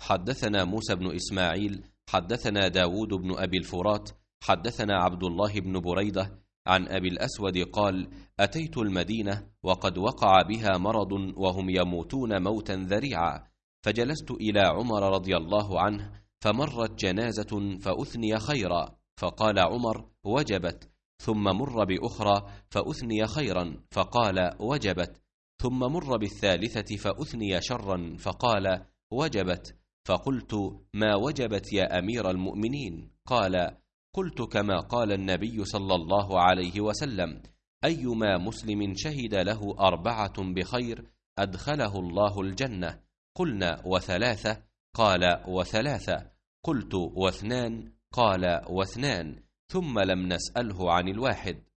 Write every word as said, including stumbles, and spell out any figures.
حدثنا موسى بن إسماعيل حدثنا داود بن أبي الفرات حدثنا عبد الله بن بريدة عن أبي الأسود قال: أتيت المدينة وقد وقع بها مرض وهم يموتون موتا ذريعا، فجلست إلى عمر رضي الله عنه، فمرت جنازة فأثني خيرا، فقال عمر: وجبت. ثم مر بأخرى فأثني خيرا، فقال: وجبت. ثم مر بالثالثة فأثني شرا، فقال: وجبت. فقلت: ما وجبت يا أمير المؤمنين؟ قال: قلت كما قال النبي صلى الله عليه وسلم: أيما مسلم شهد له أربعة بخير أدخله الله الجنة. قلنا: وثلاثة؟ قال: وثلاثة. قلت: واثنان؟ قال: واثنان. ثم لم نسأله عن الواحد.